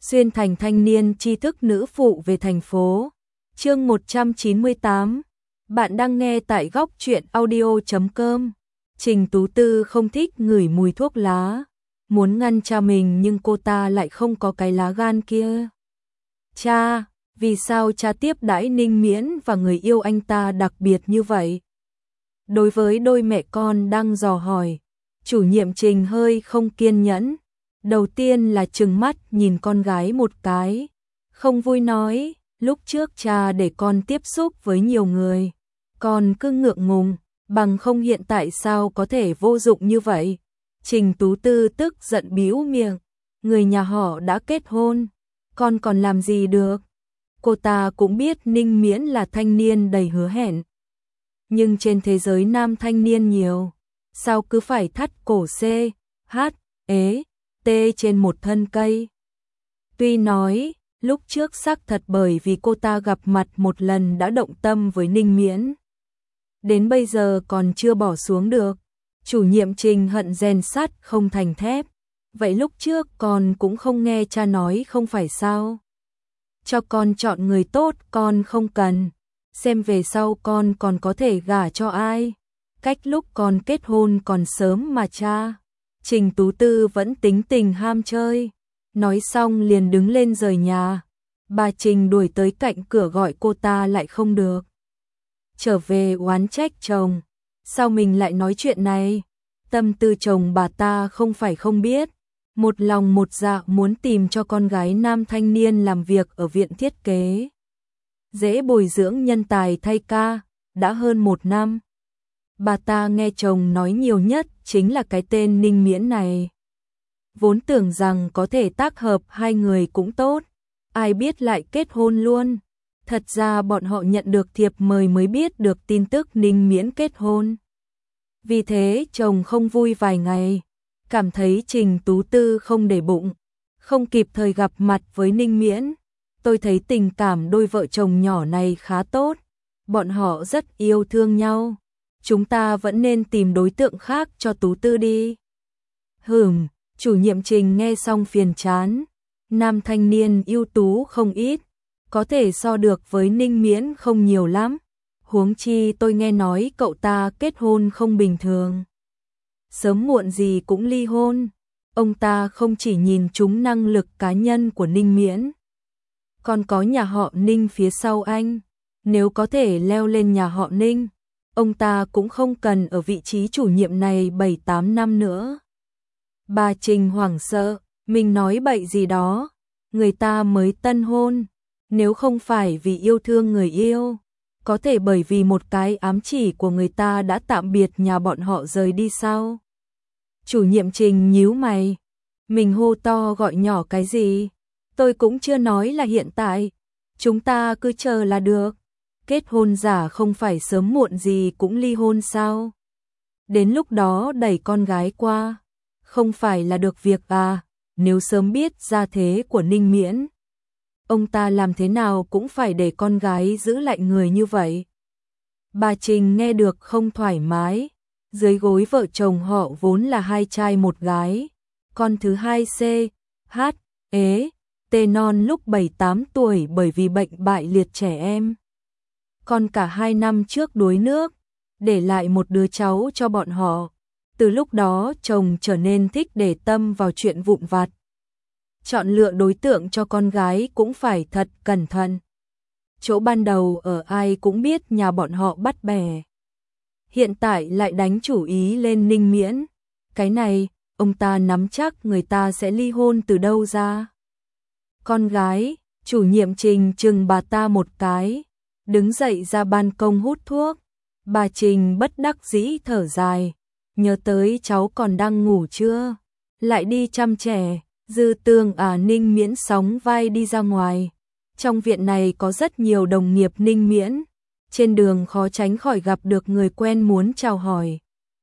xuyên thành thanh niên tri thức nữ phụ về thành phố. Chương 198. Bạn đang nghe tại góc truyện audio.com. Trình Tú Tư không thích ngửi mùi thuốc lá, muốn ngăn cha mình nhưng cô ta lại không có cái lá gan kia. Cha, vì sao cha tiếp đãi Ninh Miễn và người yêu anh ta đặc biệt như vậy? Đối với đôi mẹ con đang dò hỏi, chủ nhiệm Trình hơi không kiên nhẫn. Đầu tiên là trừng mắt nhìn con gái một cái, không vui nói, lúc trước cha để con tiếp xúc với nhiều người, con cứ ngượng ngùng, bằng không hiện tại sao có thể vô dụng như vậy. Trình Tú Tư tức giận bĩu miệng, người nhà họ đã kết hôn, con còn làm gì được. Cô ta cũng biết Ninh Miễn là thanh niên đầy hứa hẹn, nhưng trên thế giới nam thanh niên nhiều, sao cứ phải thắt cổ C, H, ế, T trên một thân cây. Tuy nói, lúc trước xác thật bởi vì cô ta gặp mặt một lần đã động tâm với Ninh Miễn, đến bây giờ còn chưa bỏ xuống được. Chủ nhiệm Trình hận rèn sắt không thành thép. Vậy lúc trước con cũng không nghe cha nói không phải sao? Cho con chọn người tốt con không cần, xem về sau con còn có thể gả cho ai. Cách lúc con kết hôn còn sớm mà cha. Trình Tú Tư vẫn tính tình ham chơi, nói xong liền đứng lên rời nhà. Bà Trình đuổi tới cạnh cửa gọi cô ta lại không được. Trở về oán trách chồng, sao mình lại nói chuyện này? Tâm tư chồng bà ta không phải không biết, một lòng một dạ muốn tìm cho con gái nam thanh niên làm việc ở viện thiết kế, dễ bồi dưỡng nhân tài thay ca, đã hơn 1 năm. Bà ta nghe chồng nói nhiều nhất chính là cái tên Ninh Miễn này. Vốn tưởng rằng có thể tác hợp hai người cũng tốt, ai biết lại kết hôn luôn. Thật ra bọn họ nhận được thiệp mời mới biết được tin tức Ninh Miễn kết hôn. Vì thế chồng không vui vài ngày, cảm thấy Trình Tú Tư không để bụng, không kịp thời gặp mặt với Ninh Miễn. Tôi thấy tình cảm đôi vợ chồng nhỏ này khá tốt, bọn họ rất yêu thương nhau. Chúng ta vẫn nên tìm đối tượng khác cho Tú Tư đi. Chủ nhiệm Trình nghe xong phiền chán. Nam thanh niên ưu tú không ít, có thể so được với Ninh Miễn không nhiều lắm. Huống chi tôi nghe nói cậu ta kết hôn không bình thường, sớm muộn gì cũng ly hôn. Ông ta không chỉ nhìn trúng năng lực cá nhân của Ninh Miễn, còn có nhà họ Ninh phía sau anh. Nếu có thể leo lên nhà họ Ninh, ông ta cũng không cần ở vị trí chủ nhiệm này 7-8 năm nữa. Bà Trình hoảng sợ, mình nói bậy gì đó, người ta mới tân hôn, nếu không phải vì yêu thương người yêu, có thể bởi vì một cái ám chỉ của người ta đã tạm biệt nhà bọn họ rời đi sao? Chủ nhiệm Trình nhíu mày, mình hô to gọi nhỏ cái gì? Tôi cũng chưa nói là hiện tại, chúng ta cứ chờ là được. Kết hôn giả không phải sớm muộn gì cũng ly hôn sao? Đến lúc đó đẩy con gái qua, không phải là được việc à? Nếu sớm biết gia thế của Ninh Miễn, ông ta làm thế nào cũng phải để con gái giữ lại người như vậy. Bà Trình nghe được không thoải mái, dưới gối vợ chồng họ vốn là 2 trai 1 gái, con thứ hai C, H, ế, T non lúc 7-8 tuổi bởi vì bệnh bại liệt trẻ em. Còn cả 2 năm trước đuối nước, để lại một đứa cháu cho bọn họ. Từ lúc đó chồng trở nên thích để tâm vào chuyện vụn vặt. Chọn lựa đối tượng cho con gái cũng phải thật cẩn thận. Chỗ ban đầu ở ai cũng biết nhà bọn họ bắt bè. Hiện tại lại đánh chủ ý lên Ninh Miễn. Cái này, ông ta nắm chắc người ta sẽ ly hôn từ đâu ra. Con gái, chủ nhiệm Trình chừng bà ta một cái, đứng dậy ra ban công hút thuốc. Bà Trình bất đắc dĩ thở dài, nhớ tới cháu còn đang ngủ chưa, lại đi chăm trẻ. Dư Tương Ninh Miễn sóng vai đi ra ngoài. Trong viện này có rất nhiều đồng nghiệp Ninh Miễn, trên đường khó tránh khỏi gặp được người quen muốn chào hỏi.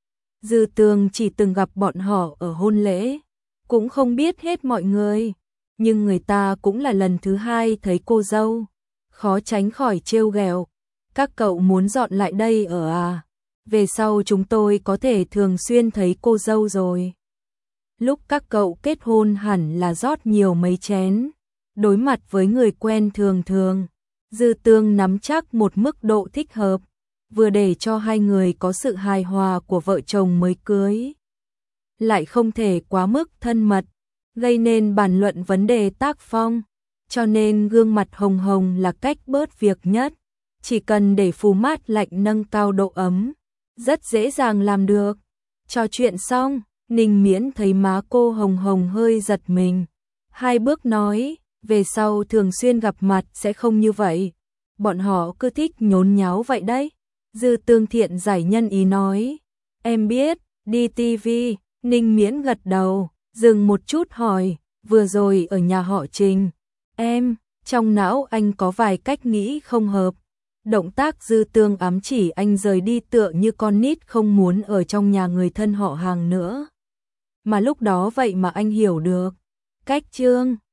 Dư Tương chỉ từng gặp bọn họ ở hôn lễ, cũng không biết hết mọi người, nhưng người ta cũng là lần thứ 2 thấy cô dâu, khó tránh khỏi trêu ghẹo. Các cậu muốn dọn lại đây ở à? Về sau chúng tôi có thể thường xuyên thấy cô dâu rồi. Lúc các cậu kết hôn hẳn là rót nhiều mấy chén, đối mặt với người quen thường thường, Dư Tương nắm chắc một mức độ thích hợp, vừa để cho hai người có sự hài hòa của vợ chồng mới cưới, lại không thể quá mức thân mật, gây nên bàn luận vấn đề tác phong, cho nên gương mặt hồng hồng là cách bớt việc nhất, chỉ cần để phù mát lạnh nâng cao độ ấm, rất dễ dàng làm được. Trò chuyện xong, Ninh Miễn thấy má cô hồng hồng hơi giật mình, hai bước nói, về sau thường xuyên gặp mặt sẽ không như vậy, bọn họ cứ thích nhốn nháo vậy đấy. Dư Tương thiện giải nhân ý nói, em biết, đi tivi. Ninh Miễn gật đầu, dừng một chút hỏi, vừa rồi ở nhà họ Trình, trong não anh có vài cách nghĩ không hợp. Động tác Dư Tương ám chỉ anh rời đi tựa như con nít không muốn ở trong nhà người thân họ hàng nữa. Mà lúc đó vậy mà anh hiểu được. Cách Trương